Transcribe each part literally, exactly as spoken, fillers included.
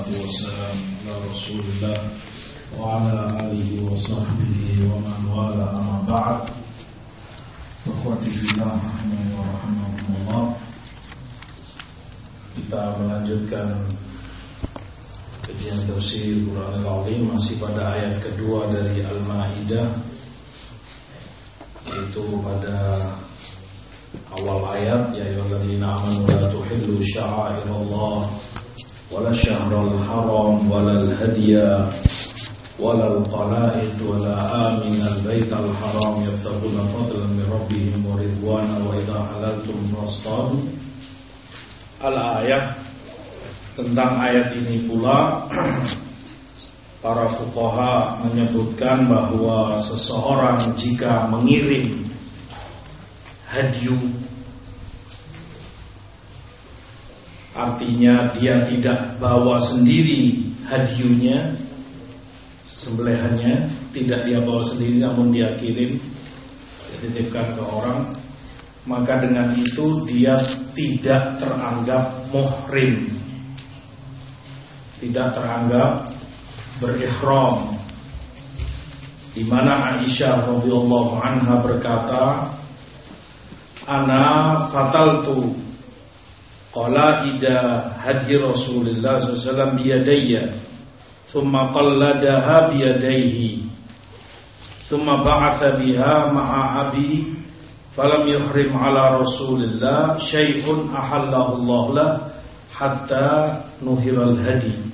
والسلام على رسول الله وعلى آله وصحبه ومن والاه أما بعد Ikhwati fillah rahimani wa rahimakumullah. Kita melanjutkan kajian tafsir Quran Al-Azim masih pada ayat kedua dari Al-Maidah, yaitu pada awal ayat, ya ayyuhalladzina amanu la tuhillu sya'airallah wala syahral haram wala al-hadiya wala al-qala'id wala aminal baital haram yabtaguna fadlan min rabbihim wa ridwana wa idha halaltum fastadu. Al-ayat. Tentang ayat ini pula para fuqaha menyebutkan bahwa seseorang jika mengirim hadyu, artinya dia tidak bawa sendiri hadyunya, sembelihannya tidak dia bawa sendiri namun dia kirim, dia titipkan ke orang, maka dengan itu dia tidak teranggap muhrim, tidak teranggap berihram. Di mana Aisyah radhiyallahu anha berkata, ana fataltu qalaida hadi Rasulullah sallallahu alaihi wasallam biyadayya thumma qalladaha biyadayhi thumma ba'atha biha ma'a abi falam yuhrim ala Rasulillah syai'un ahallahu Allah lah hatta nuhiral hadi.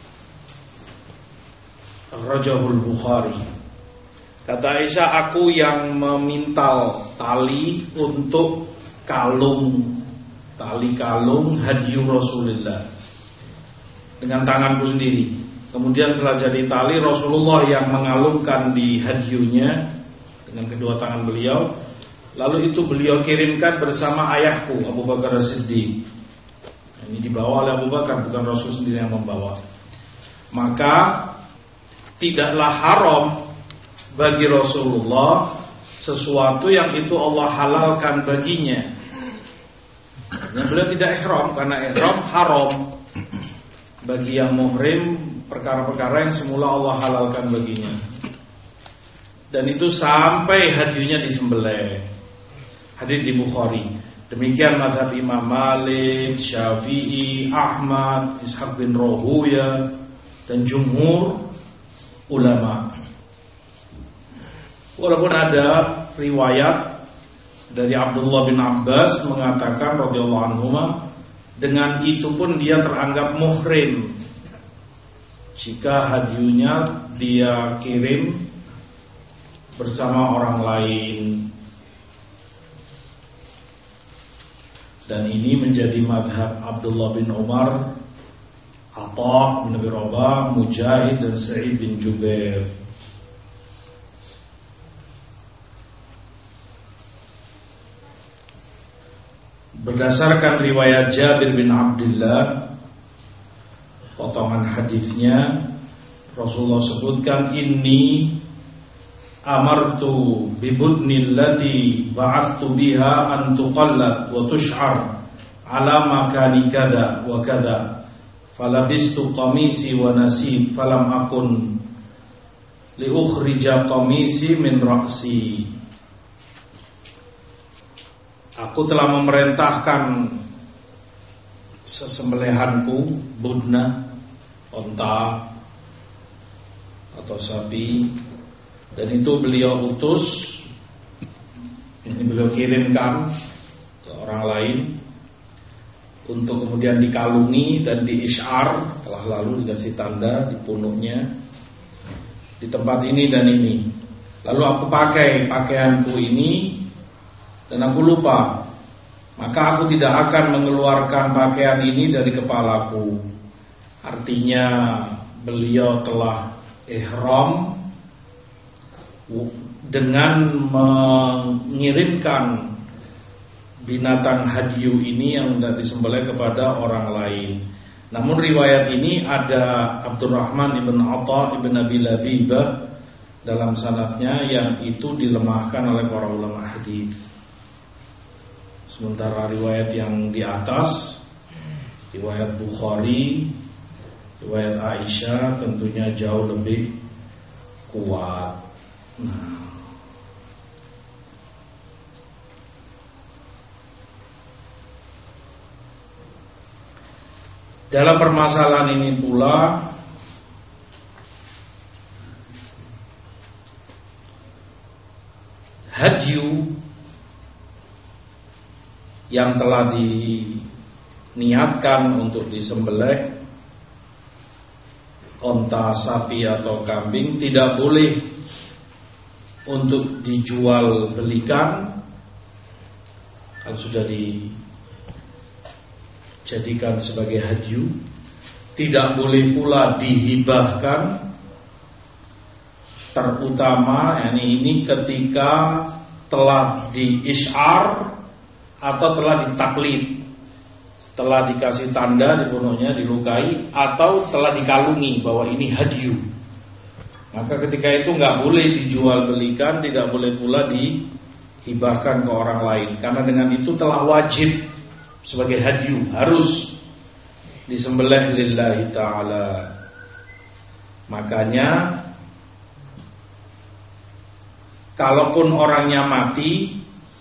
Rajahul Bukhari. Kata Aisyah, aku yang memintal tali untuk kalung, tali kalung hadyu Rasulullah dengan tanganku sendiri. Kemudian setelah jadi tali, Rasulullah yang mengalungkan di hadyunya dengan kedua tangan beliau. Lalu itu beliau kirimkan bersama ayahku Abu Bakar As-Siddiq. Ini dibawa oleh Abu Bakar, bukan Rasul sendiri yang membawa. Maka tidaklah haram bagi Rasulullah sesuatu yang itu Allah halalkan baginya. Yang beliau tidak ihram, karena ihram haram bagi yang muhrim, perkara-perkara yang semula Allah halalkan baginya. Dan itu sampai hadyunya disembelih. Hadits di Bukhari. Demikian mazhab Imam Malik, Syafi'i, Ahmad, Ishaq bin Rahuya dan jumhur ulama. Walaupun ada riwayat dari Abdullah bin Abbas mengatakan radhiyallahu anhuma, dengan itu pun dia teranggap muhrim jika hadyunya dia kirim bersama orang lain. Dan ini menjadi madhab Abdullah bin Umar, Atha bin Abi Rabah, Mujahid dan Sa'id bin Jubair. Berdasarkan riwayat Jabir bin Abdullah, potongan hadisnya Rasulullah sebutkan, inni amartu bibudnil lati ba'attu biha an tuqallat wa tush'ar ala makani kada wa kada falabistu qamisi wa nasib falam akun li ukhrija qamisi min ra'si. Aku telah memerintahkan sesembelihanku, budna, onta atau sapi, dan itu beliau utus, ini beliau kirimkan ke orang lain untuk kemudian dikalungi dan diisyar, telah lalu dikasih tanda di punuknya, di tempat ini dan ini. Lalu aku pakai pakaianku ini dan aku lupa, maka aku tidak akan mengeluarkan pakaian ini dari kepalaku. Artinya beliau telah ihram dengan mengirimkan binatang hadyu ini yang sudah disembelih kepada orang lain. Namun riwayat ini ada Abdurrahman ibn Atha ibn Abi Labibah dalam sanadnya, yang itu dilemahkan oleh para ulama hadis. Sementara riwayat yang di atas, riwayat Bukhari, riwayat Aisyah tentunya jauh lebih kuat. Nah, dalam permasalahan ini pula hadyu yang telah diniatkan untuk disembelih, onta, sapi atau kambing, tidak boleh untuk dijual belikan kalau sudah dijadikan sebagai hadyu. Tidak boleh pula dihibahkan, terutama yani ini ketika telah diisyar atau telah ditaklid, telah dikasih tanda di punuknya, dilukai, atau telah dikalungi bahwa ini hadyu. Maka ketika itu nggak boleh dijual belikan, tidak boleh pula dihibahkan ke orang lain, karena dengan itu telah wajib sebagai hadyu, harus disembelih lillahi ta'ala. Makanya kalaupun orangnya mati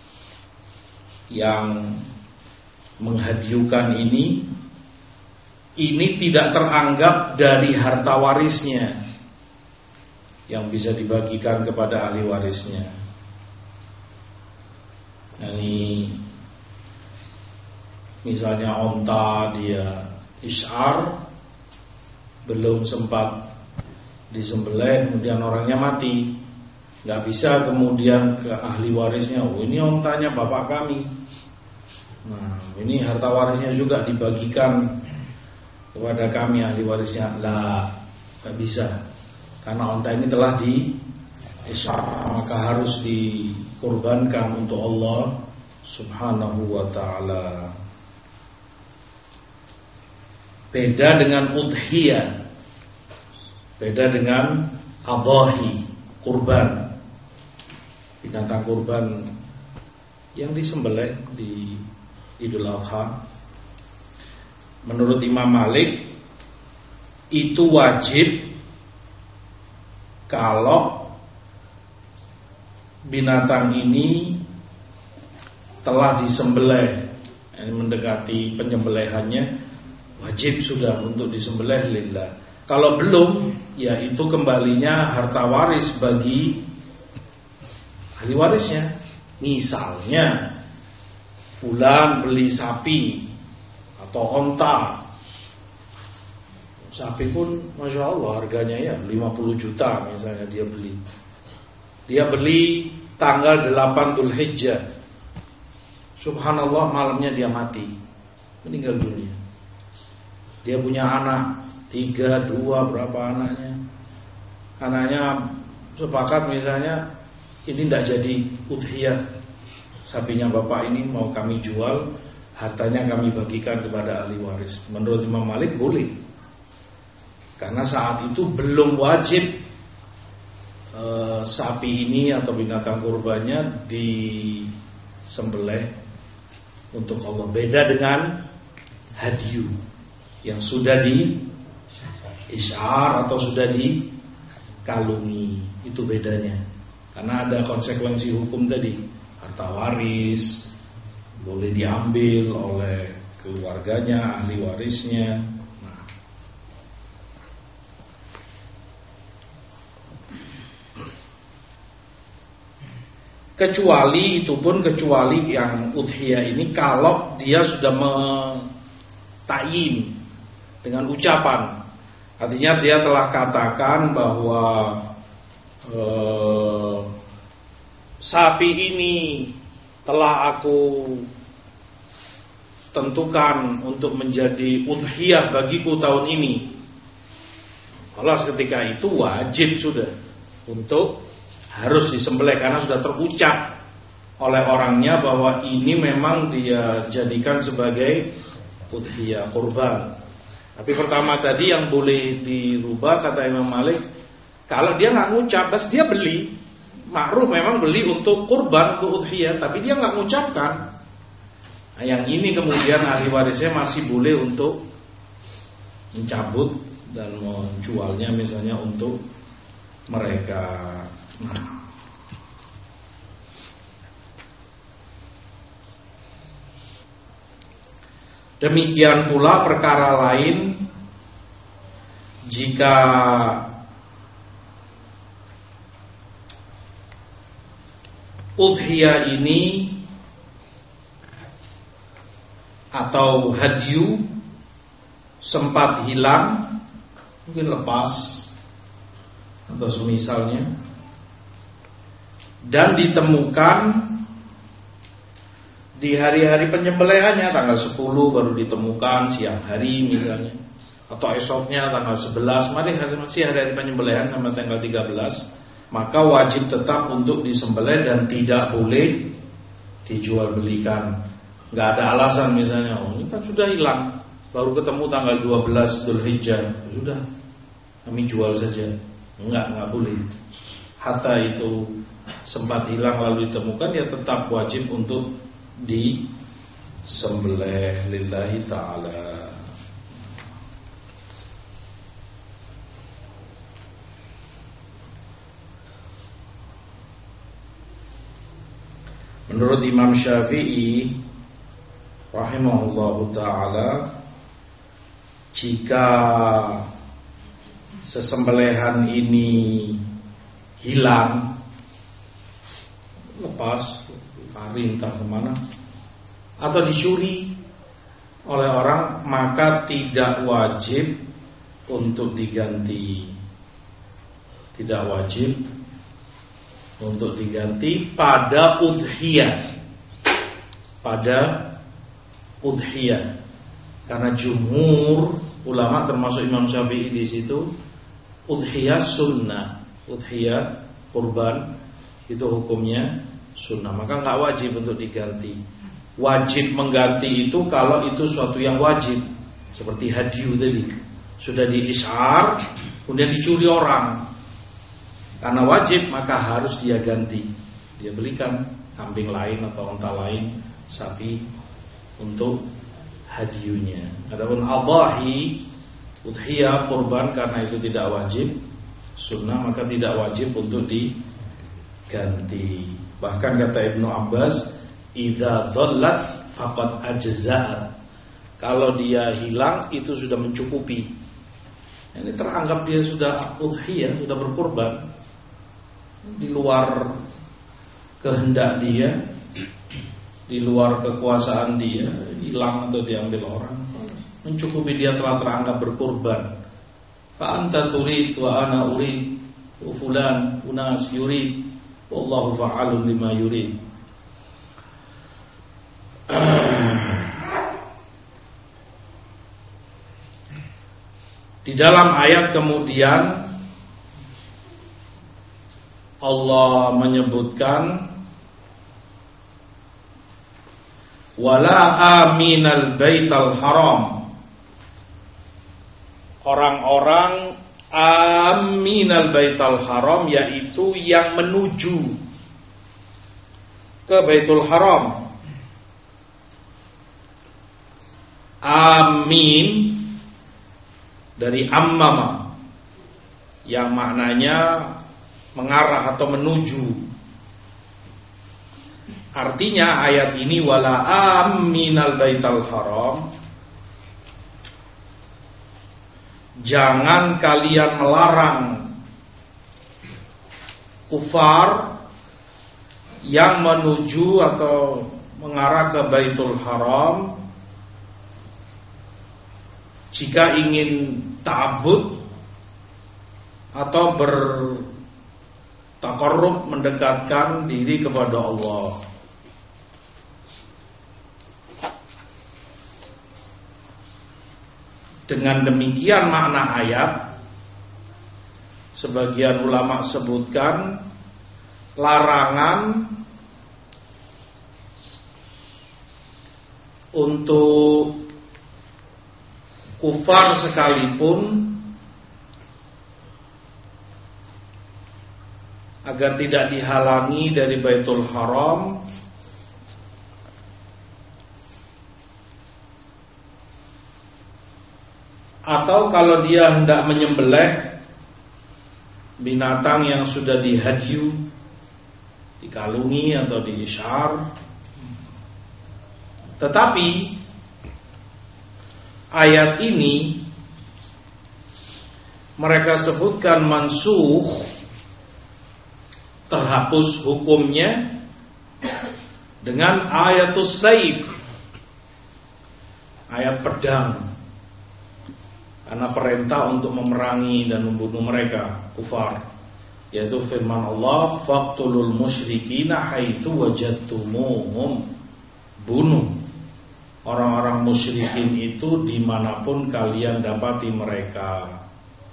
yang menghadiukan ini, ini tidak teranggap dari harta warisnya yang bisa dibagikan kepada ahli warisnya. Ini misalnya onta dia isyar, belum sempat disembelih, kemudian orangnya mati, nggak bisa kemudian ke ahli warisnya, oh ini ontanya bapak kami, nah ini harta warisnya juga dibagikan kepada kami ahli warisnya. Lah, nggak bisa, karena onta ini telah di isyar, maka harus dikorbankan untuk Allah subhanahu wa ta'ala. Beda dengan udhiyah, beda dengan adhahi, kurban, binatang kurban yang disembelih di Idul Adha. Menurut Imam Malik itu wajib kalau binatang ini telah disembelih, yani mendekati penyembelihannya, wajib sudah untuk disembelih lillah. Kalau belum, ya itu kembalinya harta waris bagi ahli warisnya. Misalnya fulan beli sapi atau onta, sapi pun masya Allah harganya ya lima puluh juta misalnya, dia beli dia beli tanggal delapan Dzulhijjah, subhanallah malamnya dia mati, meninggal dunia. Dia punya anak tiga, dua, berapa anaknya, anaknya sepakat misalnya ini tidak jadi udhiyah, sapinya bapak ini mau kami jual, hartanya kami bagikan kepada ahli waris. Menurut Imam Malik boleh, karena saat itu belum wajib e, sapi ini atau binatang kurbannya disembelih untuk Allah. Beda dengan hadyu yang sudah di isyar atau sudah dikalungi, itu bedanya. Karena ada konsekuensi hukum tadi, harta waris boleh diambil oleh keluarganya, ahli warisnya. Nah, kecuali itu pun kecuali yang udhiyah ini kalau dia sudah mentayin dengan ucapan, artinya dia telah katakan bahwa eh, sapi ini telah aku tentukan untuk menjadi udhiyah bagiku tahun ini. Kalau ketika itu wajib sudah untuk harus disembelih, karena sudah terucap oleh orangnya bahwa ini memang dia jadikan sebagai udhiyah, kurban. Tapi pertama tadi yang boleh dirubah kata Imam Malik, kalau dia nggak ngucap, terus dia beli, ma'ruf memang beli untuk kurban, untuk udhiyah, tapi dia nggak ngucapkan. Nah, yang ini kemudian ahli warisnya masih boleh untuk mencabut dan menjualnya misalnya untuk mereka. Nah, demikian pula perkara lain jika udhiyah ini atau hadyu sempat hilang, mungkin lepas atau semisalnya, dan ditemukan di hari-hari penyembelihannya, tanggal sepuluh baru ditemukan siang hari misalnya, atau esoknya tanggal sebelas, mari masih hari-hari penyembelihan sampai tanggal tiga belas, maka wajib tetap untuk disembelih dan tidak boleh dijual belikan. Nggak ada alasan misalnya, oh ini kan sudah hilang, baru ketemu tanggal dua belas Dzulhijjah, sudah kami jual saja. Enggak, enggak boleh. Hatta itu sempat hilang lalu ditemukan, ya tetap wajib untuk disembelih lillahi ta'ala. Menurut Imam Syafi'i rahimahullahu ta'ala, jika sesembelihan ini hilang, lepas, lari entah kemana, atau dicuri oleh orang, maka tidak wajib untuk diganti. Tidak wajib untuk diganti pada udhiyah. Pada udhiyah, karena jumhur ulama termasuk Imam Syafi'i di situ, udhiyah sunnah, udhiyah kurban itu hukumnya sunnah, maka nggak wajib untuk diganti. Wajib mengganti itu kalau itu suatu yang wajib, seperti hadyu tadi, sudah diisyar kemudian dicuri orang, karena wajib maka harus dia ganti, dia belikan kambing lain atau unta lain, sapi untuk hadyunya. Adapun adhahi, udhiyah kurban, karena itu tidak wajib sunnah, maka tidak wajib untuk diganti. Bahkan kata Ibnu Abbas, idza dhallat faqad ajza'at, kalau dia hilang itu sudah mencukupi. Ini teranggap dia sudah udhiyah, sudah berkurban di luar kehendak dia, di luar kekuasaan dia, hilang atau diambil orang, mencukupi dia telah teranggap berkurban. Fa anta turid wa ana urid wa fulan unas yurid wallahu fa'alun lima yurid. Di dalam ayat kemudian Allah menyebutkan wala aminal baital haram, orang-orang aminal baital haram, yaitu yang menuju ke Baitul Haram. Amin dari ammama, yang maknanya mengarah atau menuju. Artinya ayat ini wala aminal baital haram, jangan kalian melarang kufar yang menuju atau mengarah ke Baitul Haram jika ingin ta'abbud atau bertaqarrub, mendekatkan diri kepada Allah. Dengan demikian makna ayat, sebagian ulama sebutkan larangan untuk kufar sekalipun agar tidak dihalangi dari Baitul Haram Atau kalau dia hendak menyembelih binatang yang sudah dihadyu, dikalungi atau diisyar. Tetapi ayat ini mereka sebutkan mansukh, terhapus hukumnya dengan ayatus saif, ayat pedang. Karena perintah untuk memerangi dan membunuh mereka kufar, yaitu firman Allah, faqtulul musyrikina haitsu wajadtumuhum. Bunuh orang-orang musyrikin itu dimanapun kalian dapati mereka.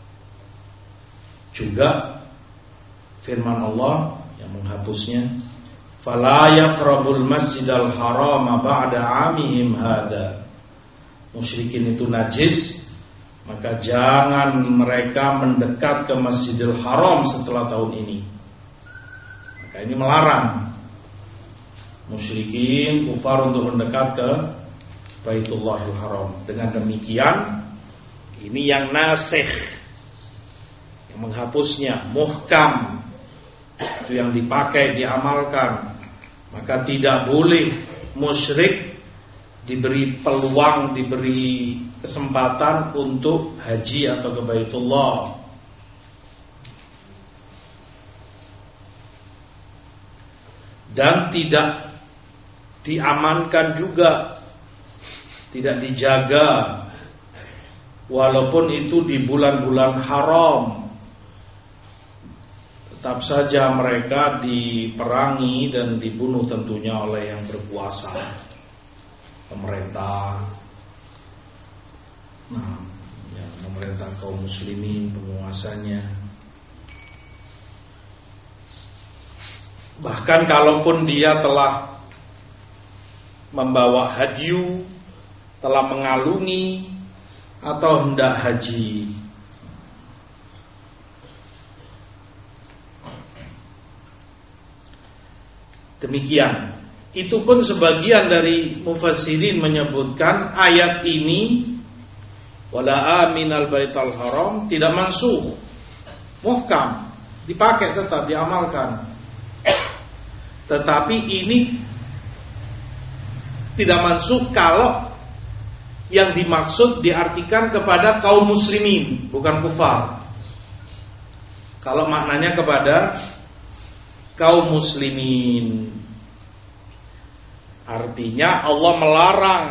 Juga firman Allah yang menghapusnya, fala yaqrabul masjidal harama ba'da 'amihim hada. Musyrikin itu najis, maka jangan mereka mendekat ke Masjidil Haram setelah tahun ini. Maka ini melarang musyrikin kufar untuk mendekat ke Baitullahil Haram. Dengan demikian, ini yang nasikh, yang menghapusnya, muhkam, itu yang dipakai, diamalkan. Maka tidak boleh musyrik diberi peluang, diberi kesempatan untuk haji atau ke Baitullah. Dan tidak diamankan juga, tidak dijaga, walaupun itu di bulan-bulan haram. Tetap saja mereka diperangi dan dibunuh tentunya oleh yang berkuasa, pemerintah. Nah, ya, pemerintah kaum muslimin, penguasanya. Bahkan kalaupun dia telah membawa hadyu, telah mengalungi atau hendak haji, demikian. Itu pun sebagian dari mufassirin menyebutkan ayat ini, wala aminal baital haram, tidak mansukh, muhkam, dipakai tetap, diamalkan. Tetapi ini tidak mansukh kalau yang dimaksud diartikan kepada kaum muslimin, bukan kufar. Kalau maknanya kepada kaum muslimin, artinya Allah melarang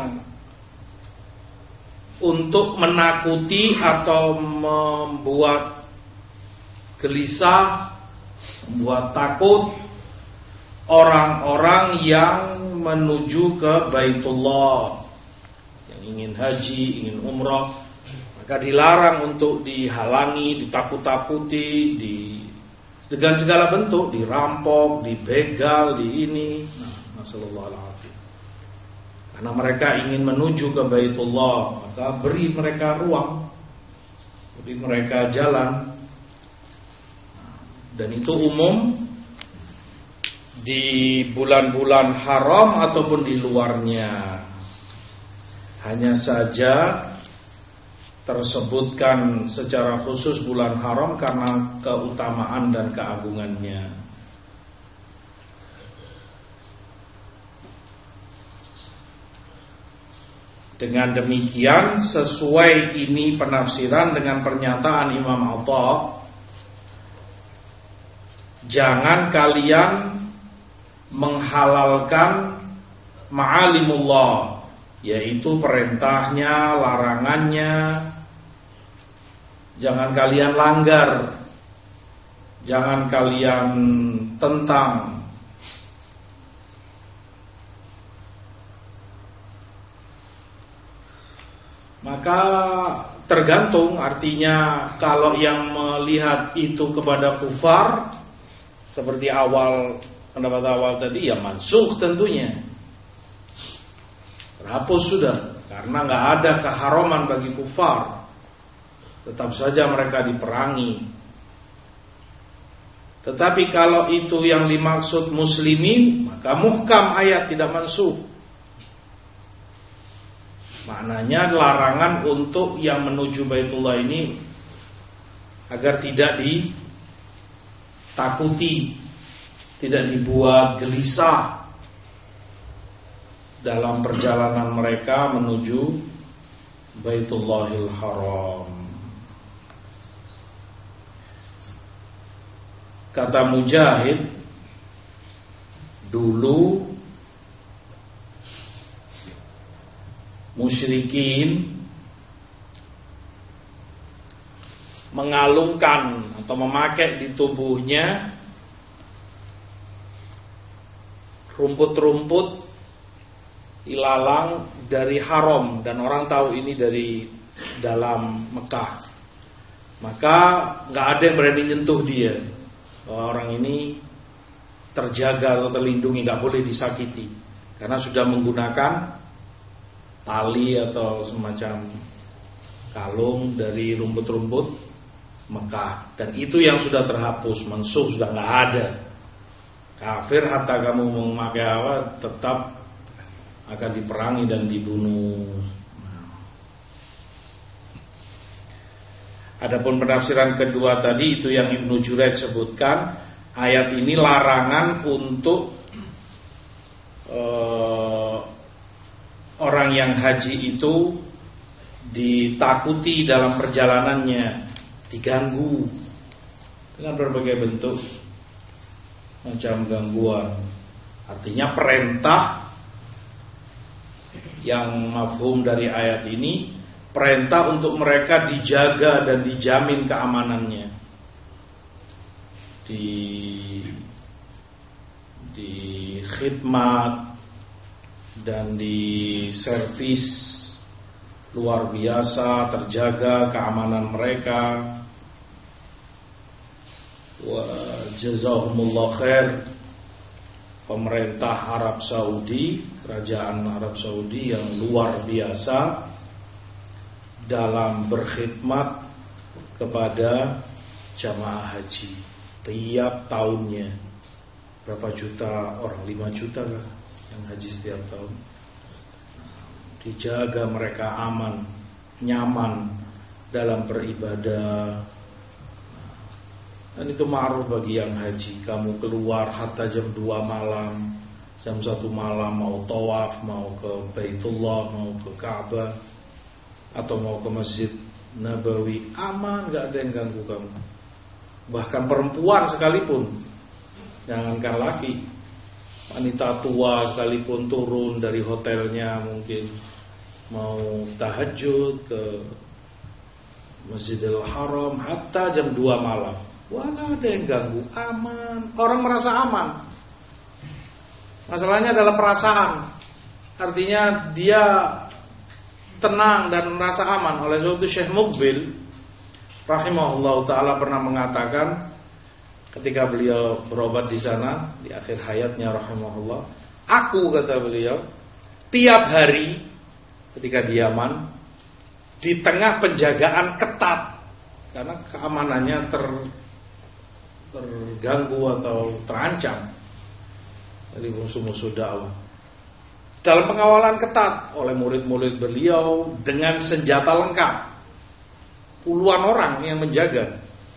untuk menakuti atau membuat gelisah, membuat takut orang-orang yang menuju ke Baitullah, yang ingin haji, ingin umrah. Maka dilarang untuk dihalangi, ditakut-takuti, di dengan segala bentuk, dirampok, dibegal, di ini. Nah, nasallallahu alaihi. Karena mereka ingin menuju ke Baitullah, maka beri mereka ruang, beri mereka jalan. Dan itu umum di bulan-bulan haram ataupun di luarnya. Hanya saja tersebutkan secara khusus bulan haram karena keutamaan dan keagungannya. Dengan demikian, sesuai ini penafsiran dengan pernyataan Imam Atha, jangan kalian menghalalkan ma'alimullah, yaitu perintahnya, larangannya. Jangan kalian langgar, jangan kalian tentang. Maka tergantung, artinya kalau yang melihat itu kepada kufar, seperti awal pendapat awal tadi, ya mansukh tentunya, terhapus sudah, karena nggak ada keharaman bagi kufar, tetap saja mereka diperangi. Tetapi kalau itu yang dimaksud muslimin, maka muhkam ayat, tidak mansukh. Maknanya larangan untuk yang menuju Baitullah ini agar tidak ditakuti, tidak dibuat gelisah dalam perjalanan mereka menuju Baitullahil Haram. Kata Mujahid, dulu musyrikin mengalungkan atau memakai di tubuhnya rumput-rumput ilalang dari haram, dan orang tahu ini dari dalam Mekah. Maka nggak ada yang berani nyentuh dia. Orang ini terjaga atau terlindungi, nggak boleh disakiti karena sudah menggunakan tali atau semacam kalung dari rumput-rumput Mekah, dan itu yang sudah terhapus, mansuh, sudah nggak ada. Kafir hatta kamu memakai apa tetap akan diperangi dan dibunuh. Adapun penafsiran kedua tadi, itu yang Ibnu Juraij sebutkan, ayat ini larangan untuk uh, orang yang haji itu ditakuti dalam perjalanannya, diganggu dengan berbagai bentuk macam gangguan. Artinya perintah yang mafhum dari ayat ini, perintah untuk mereka dijaga dan dijamin keamanannya, di di khidmat dan di servis luar biasa, terjaga keamanan mereka. Wa jazahumullah khair, pemerintah Arab Saudi, kerajaan Arab Saudi yang luar biasa dalam berkhidmat kepada jamaah haji tiap tahunnya. Berapa juta orang? lima juta lah yang haji setiap tahun. Dijaga mereka aman, nyaman dalam beribadah. Dan itu ma'ruf bagi yang haji. Kamu keluar hatta jam dua malam, jam satu malam, mau tawaf, mau ke Baitullah, mau ke Ka'bah, atau mau ke Masjid Nabawi, aman, gak ada yang ganggu kamu. Bahkan perempuan sekalipun, jangankan laki, wanita tua sekalipun turun dari hotelnya, mungkin mau tahajud ke Masjidil Haram hatta jam dua malam, wala ada yang ganggu, aman. Orang merasa aman. Masalahnya adalah perasaan. Artinya dia tenang dan merasa aman. Oleh sebab itu Syekh Muqbil rahimahullah ta'ala pernah mengatakan, ketika beliau berobat di sana di akhir hayatnya rahimahullah, aku, kata beliau, tiap hari ketika di Yaman, di tengah penjagaan ketat karena keamanannya ter, terganggu atau terancam dari musuh-musuh dakwah, dalam pengawalan ketat oleh murid-murid beliau dengan senjata lengkap, puluhan orang yang menjaga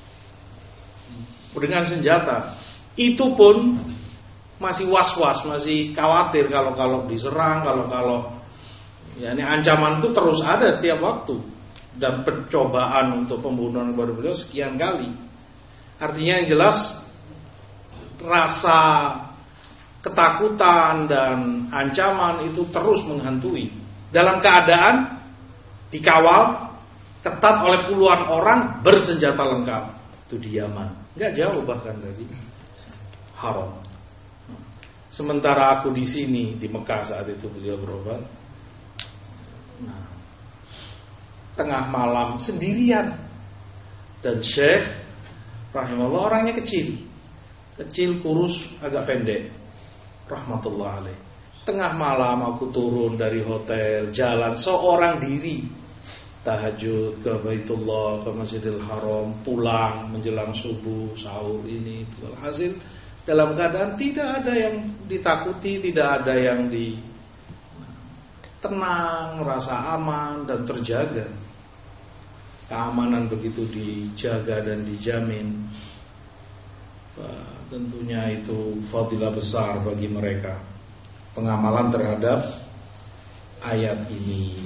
dengan senjata. Itu pun masih was-was, masih khawatir kalau-kalau diserang, kalau-kalau ya, ini ancaman itu terus ada setiap waktu, dan percobaan untuk pembunuhan kepada beliau sekian kali. Artinya yang jelas rasa ketakutan dan ancaman itu terus menghantui dalam keadaan dikawal ketat oleh puluhan orang bersenjata lengkap. Itu di Yaman, nggak jauh bahkan dari Haram. Sementara aku di sini di Mekah saat itu beliau berobat. Nah, tengah malam sendirian, dan Syekh rahimahullah orangnya kecil, kecil kurus agak pendek, rahmatullah alaih. Tengah malam aku turun dari hotel, jalan seorang diri, tahajud ke Baitullah, ke Masjidil Haram, pulang menjelang subuh, sahur ini, hasil dalam keadaan tidak ada yang ditakuti, tidak ada yang di tenang, rasa aman dan terjaga. Keamanan begitu dijaga dan dijamin. Bah, tentunya itu fadilah besar bagi mereka. Pengamalan terhadap ayat ini.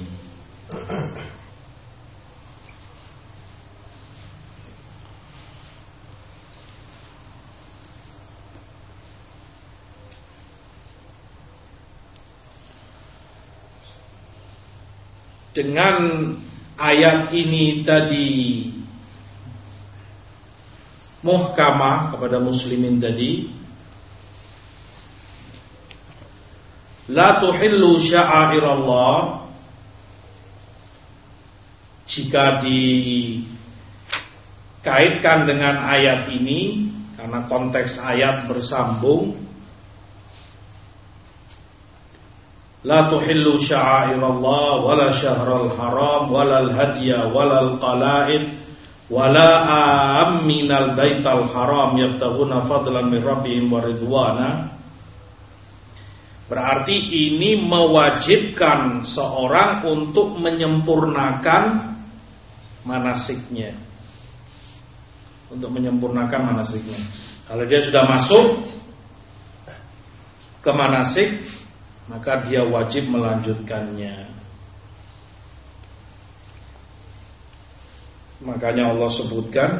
Dengan ayat ini tadi muhkamah kepada muslimin tadi, la tuhillu sya'airallah, jika dikaitkan dengan ayat ini karena konteks ayat bersambung, la tuhillu sya'airallah wala syahrul haram walal hadiya walal qala'id wala aminal baital haram yabtaghuna fadlan min rabbihim wa ridwana. Berarti ini mewajibkan seorang untuk menyempurnakan manasiknya. Untuk menyempurnakan manasiknya. Kalau dia sudah masuk ke manasik, maka dia wajib melanjutkannya. Makanya Allah sebutkan,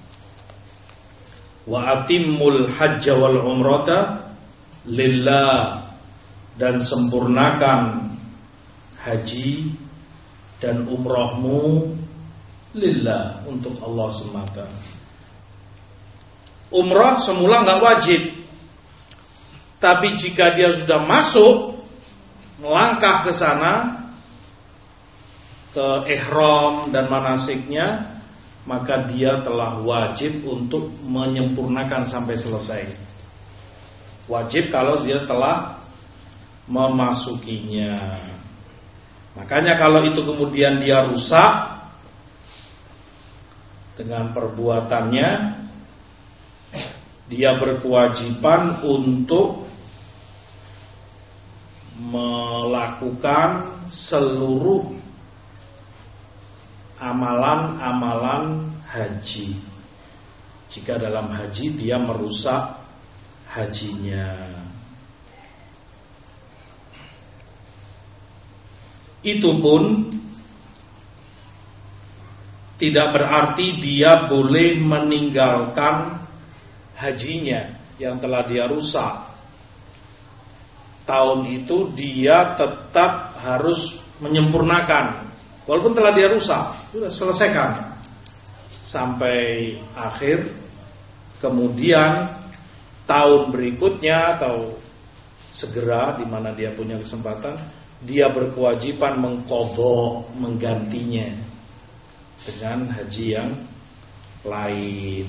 wa atimmul hajja wal umrata lillah, dan sempurnakan haji dan umrahmu lillah, untuk Allah semata. Umrah semula enggak wajib, tapi jika dia sudah masuk, melangkah ke sana, ke ihram dan manasiknya, maka dia telah wajib untuk menyempurnakan sampai selesai. Wajib kalau dia setelah memasukinya. Makanya kalau itu kemudian dia rusak dengan perbuatannya, dia berkewajiban untuk melakukan seluruh amalan-amalan haji. Jika dalam haji dia merusak hajinya, itu pun tidak berarti dia boleh meninggalkan hajinya yang telah dia rusak. Tahun itu dia tetap harus menyempurnakan, walaupun telah dia rusak, sudah selesaikan sampai akhir. Kemudian tahun berikutnya atau segera, di mana dia punya kesempatan, dia berkewajiban mengqadha, menggantinya dengan haji yang lain.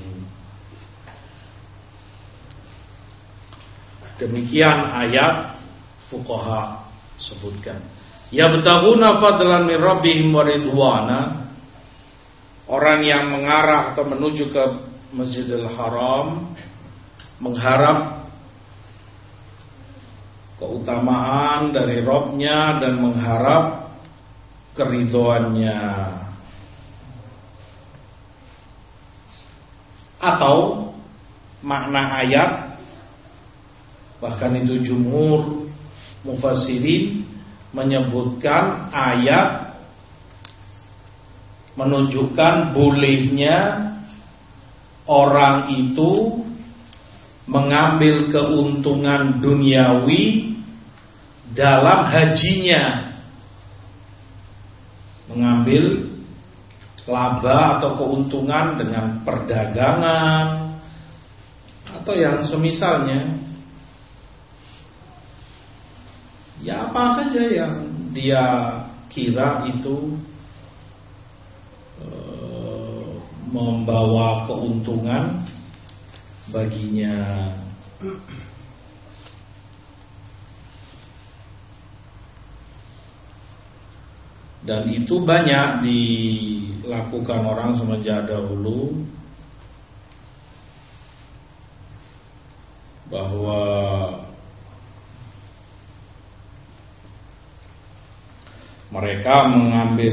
Demikian ayat fuqaha sebutkan. Yabtaghuna fadlan min rabbihim wa ridwana. Orang yang mengarah atau menuju ke Masjidil Haram mengharap keutamaan dari Rabb-nya dan mengharap keridhoannya. Atau makna ayat, bahkan itu jumhur mufassirin menyebutkan ayat menunjukkan bolehnya orang itu mengambil keuntungan duniawi dalam hajinya, mengambil laba atau keuntungan dengan perdagangan atau yang semisalnya. Ya apa saja yang dia kira itu e, membawa keuntungan baginya. Dan itu banyak dilakukan orang semenjak dahulu, bahwa mereka mengambil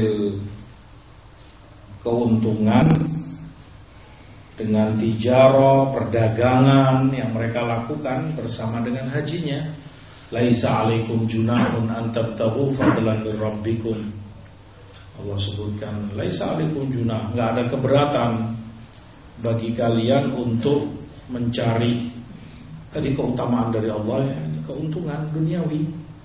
keuntungan dengan tijaro, perdagangan yang mereka lakukan bersama dengan hajinya. Laisa alaikum junahun an tabtaghu fadlan min rabbikum. Allah sebutkan laisa alaikum junah, enggak ada keberatan bagi kalian untuk mencari tadi keutamaan dari Allah, ya, keuntungan duniawi.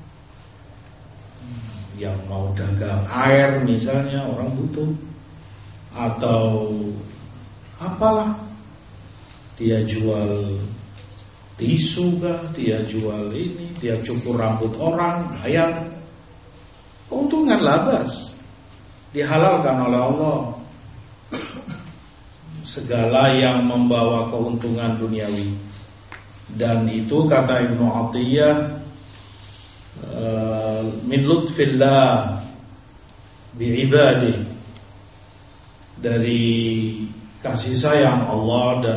Yang mau dagang air misalnya, orang butuh, atau apalah, dia jual tisu kah, dia jual ini, dia cukur rambut orang, bayar, keuntungan labas, dihalalkan oleh Allah. Segala yang membawa keuntungan duniawi. Dan itu kata Ibnu Atiyah, min lutfillah bi'ibadih, dari kasih sayang Allah dan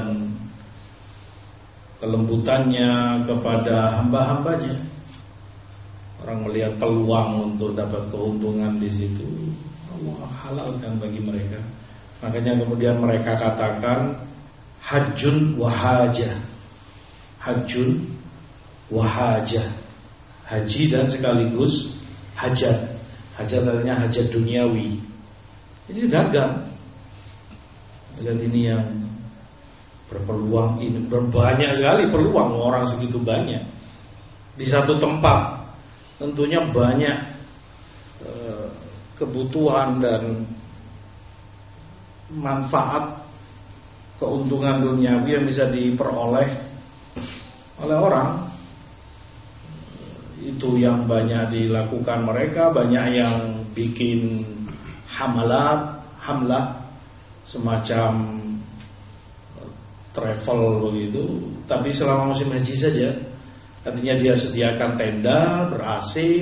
kelembutannya kepada hamba-hambanya. Orang melihat peluang untuk dapat keuntungan di situ, Allah halalkan bagi mereka. Makanya kemudian mereka katakan hajjun wahajah, hajjun wahajah, haji dan sekaligus hajat. Hajat artinya hajat duniawi. Ini dagang. Dan ini yang berpeluang, ini banyak sekali peluang, orang segitu banyak di satu tempat. Tentunya banyak e, kebutuhan dan manfaat keuntungan duniawi yang bisa diperoleh oleh orang. Itu yang banyak dilakukan mereka. Banyak yang bikin hamalat, hamlah, semacam travel begitu, tapi selama musim haji saja. Artinya dia sediakan tenda ber-A C,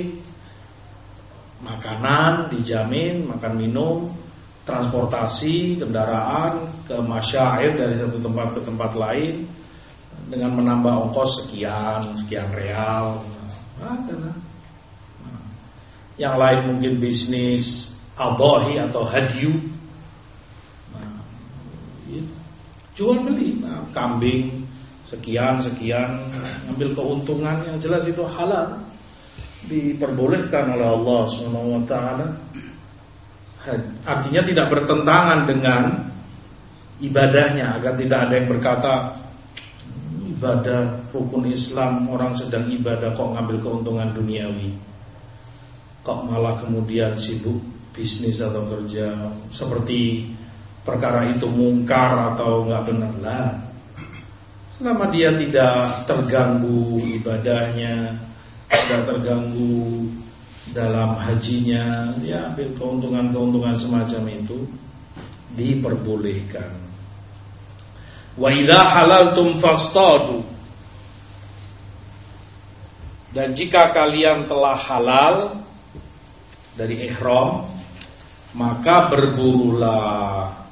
makanan dijamin, makan minum, transportasi kendaraan ke masyair dari satu tempat ke tempat lain dengan menambah ongkos sekian sekian real. Nah, nah. Yang lain mungkin bisnis adhahi atau hadyu, nah, ya, jual beli, nah, kambing sekian sekian, ambil keuntungan yang jelas itu halal, diperbolehkan oleh Allah subhanahu wa taala. Artinya tidak bertentangan dengan ibadahnya, agar tidak ada yang berkata ibadah rukun Islam, orang sedang ibadah kok ngambil keuntungan duniawi, kok malah kemudian sibuk bisnis atau kerja, seperti perkara itu mungkar atau nggak benar lah. Selama dia tidak terganggu ibadahnya, tidak terganggu dalam hajinya, ya ambil keuntungan-keuntungan semacam itu diperbolehkan. Wa idza halaltum fastadu, dan jika kalian telah halal dari ihram, maka berburulah.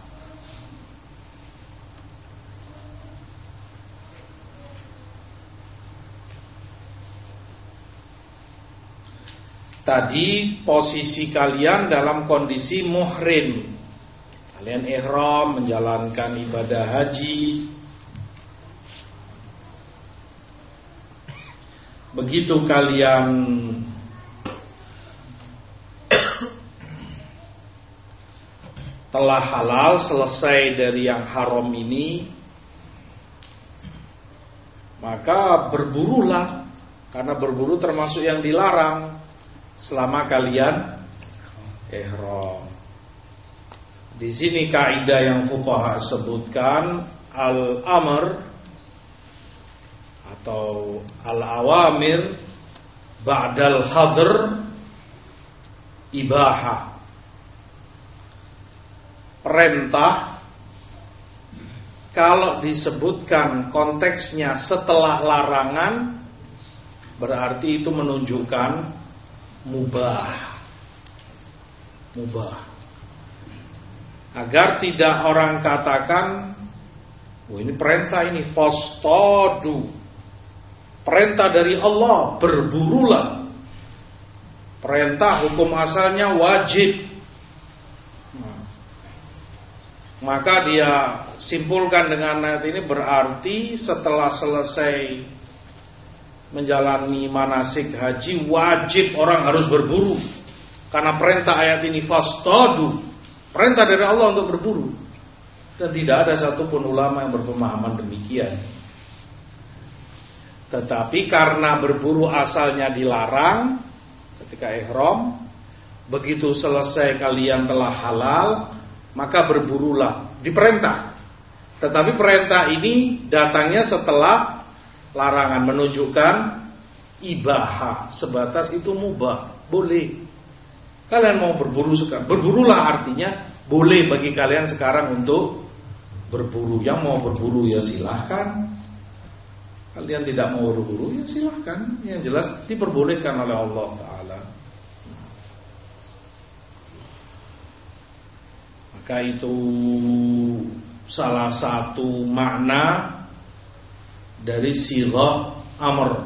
Tadi posisi kalian dalam kondisi muhrim, kalian ihram menjalankan ibadah haji. Begitu kalian telah halal, selesai dari yang haram ini, maka berburulah, karena berburu termasuk yang dilarang selama kalian ihram. Di sini kaidah yang fuqaha sebutkan, al-amr atau al-awamir ba'dal hadr ibahah. Perintah kalau disebutkan konteksnya setelah larangan, berarti itu menunjukkan mubah. Mubah. Agar tidak orang katakan, oh ini perintah, ini fastadu, perintah dari Allah, berburulah. Perintah hukum asalnya wajib. Nah, maka dia simpulkan dengan ayat ini berarti setelah selesai menjalani manasik haji wajib orang harus berburu. Karena perintah ayat ini fastadu, perintah dari Allah untuk berburu. Dan tidak ada satupun ulama yang berpemahaman demikian. Tetapi karena berburu asalnya dilarang ketika ihram, begitu selesai kalian telah halal, maka berburulah, diperintah. Tetapi perintah ini datangnya setelah larangan, menunjukkan ibahah, sebatas itu mubah, boleh. Kalian mau berburu sekarang, berburulah, artinya boleh bagi kalian sekarang untuk berburu. Yang mau berburu ya silahkan. Kalian tidak mau berburu ya silahkan. Yang jelas diperbolehkan oleh Allah Ta'ala. Maka itu salah satu makna dari sirah amr,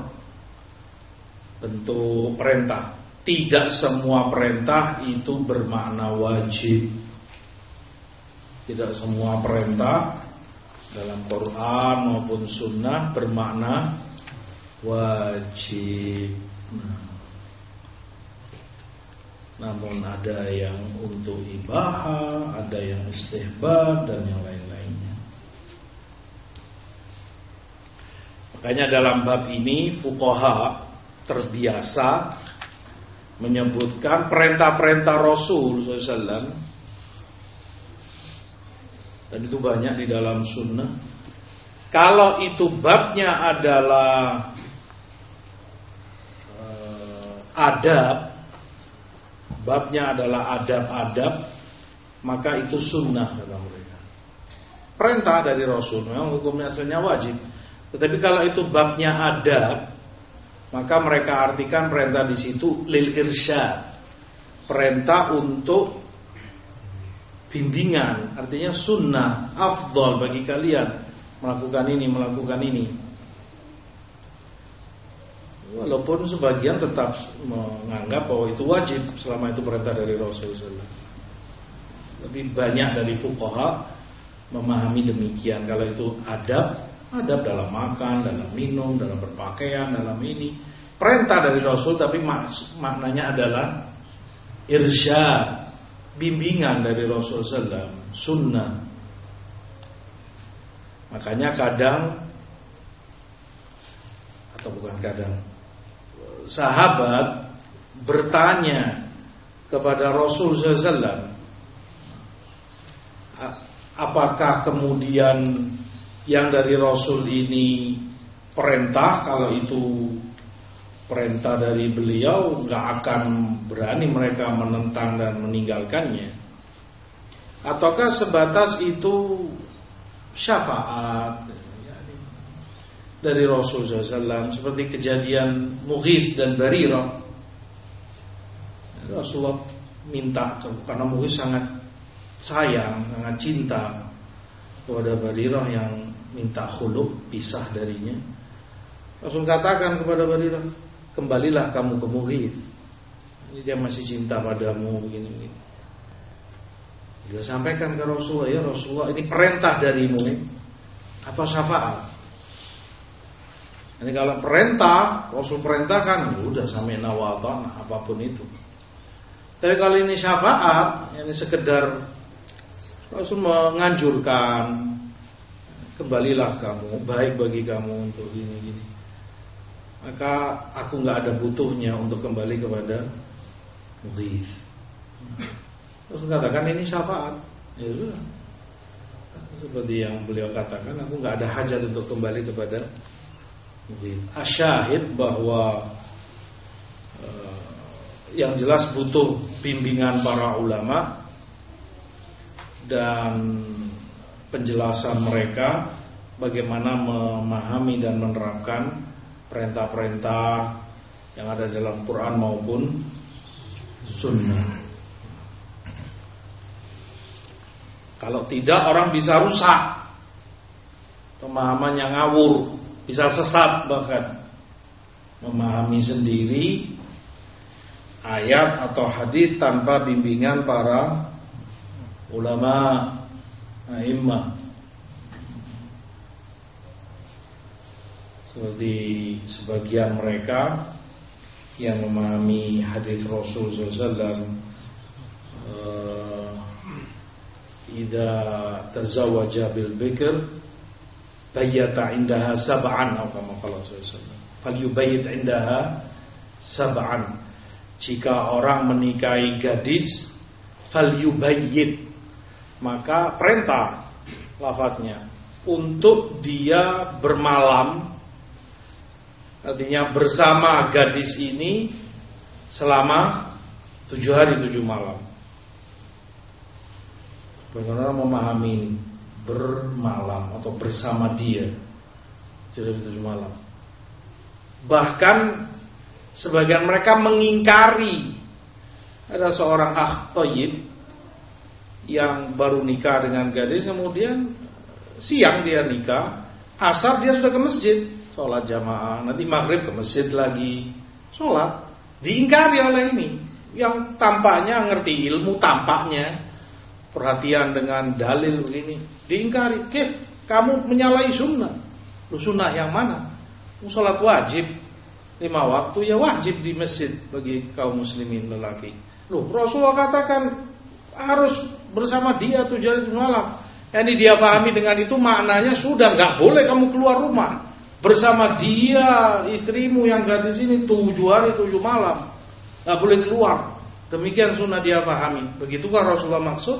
bentuk perintah. Tidak semua perintah itu bermakna wajib. Tidak semua perintah dalam Quran maupun Sunnah bermakna wajib. Nah, namun ada yang untuk ibahah, ada yang istihbab, dan yang lain-lainnya. Makanya dalam bab ini fuqaha terbiasa menyebutkan perintah-perintah Rasul sallallahu alaihi wasallam, dan itu banyak di dalam sunnah. Kalau itu babnya adalah uh, adab, babnya adalah adab-adab, maka itu sunnah kata mereka. Perintah dari Rasul, memang hukumnya asalnya wajib. Tetapi kalau itu babnya adab, maka mereka artikan perintah di situ lil irsyad, perintah untuk bimbingan, artinya sunnah, afdal bagi kalian melakukan ini, melakukan ini. Walaupun sebagian tetap menganggap bahwa itu wajib selama itu perintah dari Rasulullah sallallahu alaihi wasallam. Lebih banyak dari fuqaha memahami demikian. Kalau itu adab, adab dalam makan, dalam minum, dalam berpakaian, dalam ini perintah dari Rasul, tapi mak- maknanya adalah irsyad, bimbingan dari Rasulullah sallallahu alaihi wasallam, sunnah. Makanya kadang, atau bukan kadang, sahabat bertanya kepada Rasul sallallahu alaihi wasallam, apakah kemudian yang dari Rasul ini perintah, kalau itu perintah dari beliau nggak akan berani mereka menentang dan meninggalkannya, ataukah sebatas itu syafaat dari Rasul sallallahu alaihi wasallam, seperti kejadian Mughith dan Barirah. Rasulullah minta, karena Mughith sangat sayang, sangat cinta kepada Barirah yang minta khuluk, pisah darinya. Rasul katakan kepada Barirah, kembalilah kamu ke Mughith, dia masih cinta padamu, begini-begini. Dia sampaikan ke Rasulullah, ya Rasulullah, ini perintah darimu atau syafaat? Ini kalau perintah, Rasul perintahkan, udah sami'na wa ata'na, apapun itu. Tapi kalau ini syafaat, ini sekedar Rasul menganjurkan, kembalilah kamu, baik bagi kamu untuk gini-gini. Maka aku nggak ada butuhnya untuk kembali kepada Mughith. Terus katakan ini syafaat, ya sudah. Seperti yang beliau katakan, aku nggak ada hajat untuk kembali kepada Mughith. Asyahid bahwa uh, yang jelas butuh bimbingan para ulama dan penjelasan mereka bagaimana memahami dan menerapkan perintah-perintah yang ada dalam Quran maupun Sunnah. Kalau tidak, orang bisa rusak, pemahamannya ngawur, bisa sesat, bahkan memahami sendiri ayat atau hadis tanpa bimbingan para ulama a'immah. Seperti sebagian mereka yang memahami hadis Rasul sallallahu alaihi wasallam, idza tazawwaja bil bikr bayyata indaha sab'an atau kama qala sallallahu alaihi wasallam falyubayyit indaha sab'an. Jika orang menikahi gadis, falyubayyit, maka perintah lafadznya untuk dia bermalam, artinya bersama gadis ini selama tujuh hari tujuh malam. Bagaimana memahami ini? Bermalam atau bersama dia tujuh hari tujuh malam. Bahkan sebagian mereka mengingkari ada seorang akh thayyib yang baru nikah dengan gadis, kemudian siang dia nikah, asar dia sudah ke masjid sholat jamaah, nanti maghrib ke masjid lagi sholat. Diingkari oleh ini yang tampaknya ngerti ilmu, tampaknya perhatian dengan dalil begini, diingkari. Kif, kamu menyalahi sunnah. Lu sunnah yang mana? Sholat wajib lima waktu, ya wajib di masjid bagi kaum muslimin lelaki. Loh, Rasulullah katakan harus bersama dia tujuh hari tujuh malam. Ini dia pahami dengan itu maknanya sudah nggak boleh kamu keluar rumah bersama dia, istrimu yang gadis ini tujuh hari tujuh malam, nggak boleh keluar. Demikian sunnah dia pahami. Begitukah Rasulullah maksud?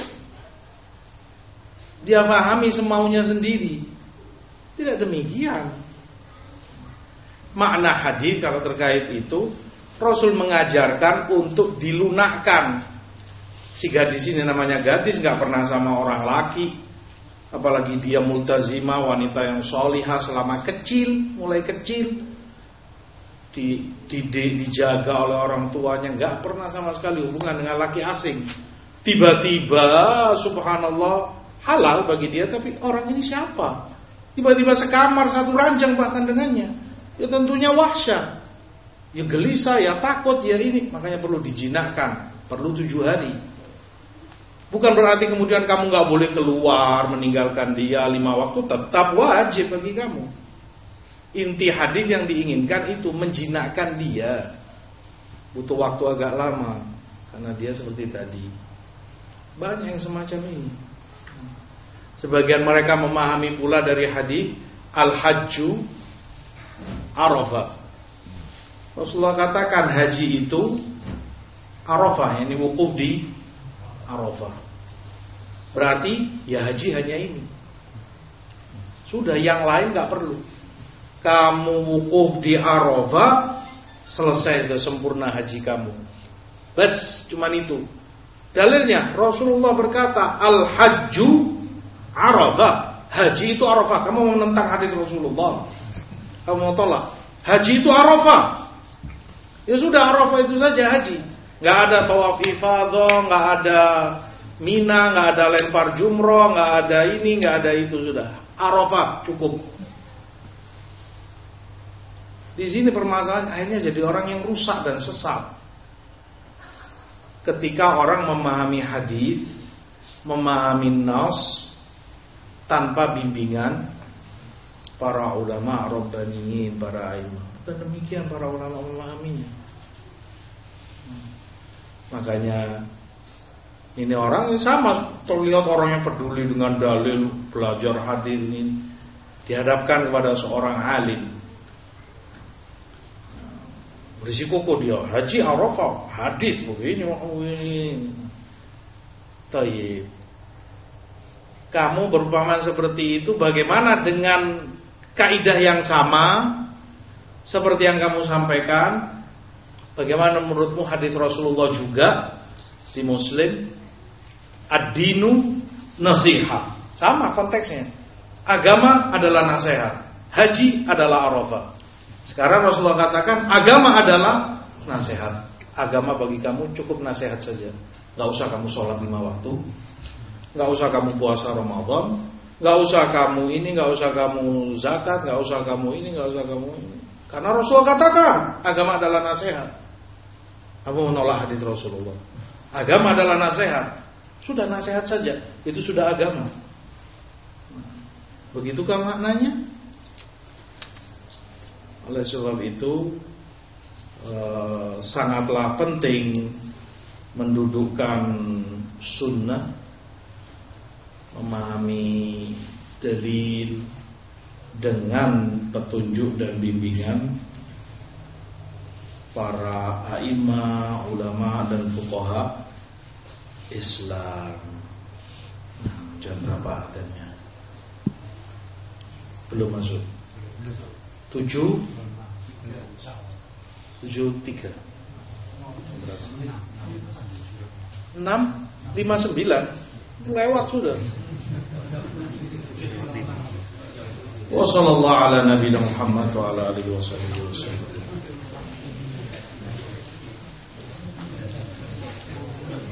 Dia pahami semaunya sendiri. Tidak demikian. Makna hadis kalau terkait itu, Rasul mengajarkan untuk dilunakkan. Si gadis ini namanya gadis, nggak pernah sama orang laki, apalagi dia multazimah, wanita yang sholihah selama kecil, mulai kecil, di, di, di, dijaga oleh orang tuanya, nggak pernah sama sekali hubungan dengan laki asing. Tiba-tiba, subhanallah, halal bagi dia, tapi orang ini siapa? Tiba-tiba sekamar satu ranjang bahkan dengannya. Ya tentunya wahsyat, ya gelisah, ya takut, ya ini. Makanya perlu dijinakkan, perlu tujuh hari. Bukan berarti kemudian kamu gak boleh keluar, meninggalkan dia lima waktu, tetap wajib bagi kamu. Inti hadis yang diinginkan itu menjinakkan dia. Butuh waktu agak lama, karena dia seperti tadi. Banyak yang semacam ini. Sebagian mereka memahami pula dari hadis al-hajju Arafah. Rasulullah katakan haji itu Arafah, yang wukuf di Arafah. Berarti ya haji hanya ini. Sudah, yang lain gak perlu. Kamu wukuf di Arafah, selesai, sudah sempurna haji kamu. Bas, cuman itu. Dalilnya Rasulullah berkata al-hajju Arafah. Haji itu Arafah. Kamu mau menentang hadis Rasulullah? Kamu mau tolak? Haji itu Arafah. Ya sudah, Arafah itu saja haji. Nggak ada tawaf ifadah, nggak ada Mina, nggak ada lempar jumroh, nggak ada ini, nggak ada itu, sudah. Arafah cukup. Di sini permasalahan akhirnya jadi orang yang rusak dan sesat. Ketika orang memahami hadis, memahami nas tanpa bimbingan para ulama rabbaniyin, para imam. Dan demikian para ulama memahaminya. Makanya ini orang yang sama, terlihat orang yang peduli dengan dalil, belajar hadis ini, dihadapkan kepada seorang alim. Berisiko kok dia haji Arafah, hadis begini begini. Tayyib. Kamu berpahaman seperti itu, bagaimana dengan kaidah yang sama seperti yang kamu sampaikan? Bagaimana menurutmu hadis Rasulullah juga di Muslim? Ad-dinu nasihat. Sama konteksnya. Agama adalah nasihat, haji adalah Arafah. Sekarang Rasulullah katakan agama adalah nasihat. Agama bagi kamu cukup nasihat saja. Gak usah kamu sholat lima waktu, gak usah kamu puasa Ramadan, gak usah kamu ini, gak usah kamu zakat, gak usah kamu ini, gak usah kamu ini. Karena Rasulullah katakan agama adalah nasihat. Apa menolak hadis Rasulullah? Agama adalah nasihat. Sudah nasihat saja, itu sudah agama. Begitukah maknanya? Oleh sebab itu eh, sangatlah penting mendudukkan sunnah, memahami dalil dengan petunjuk dan bimbingan para a'imah, ulama dan fuqaha Islam. Nah, jam berapa adanya? Belum masuk. Tujuh, tujuh tiga, enam, lima sembilan, lewat sudah. Wassalamualaikum warahmatullahi wabarakatuh.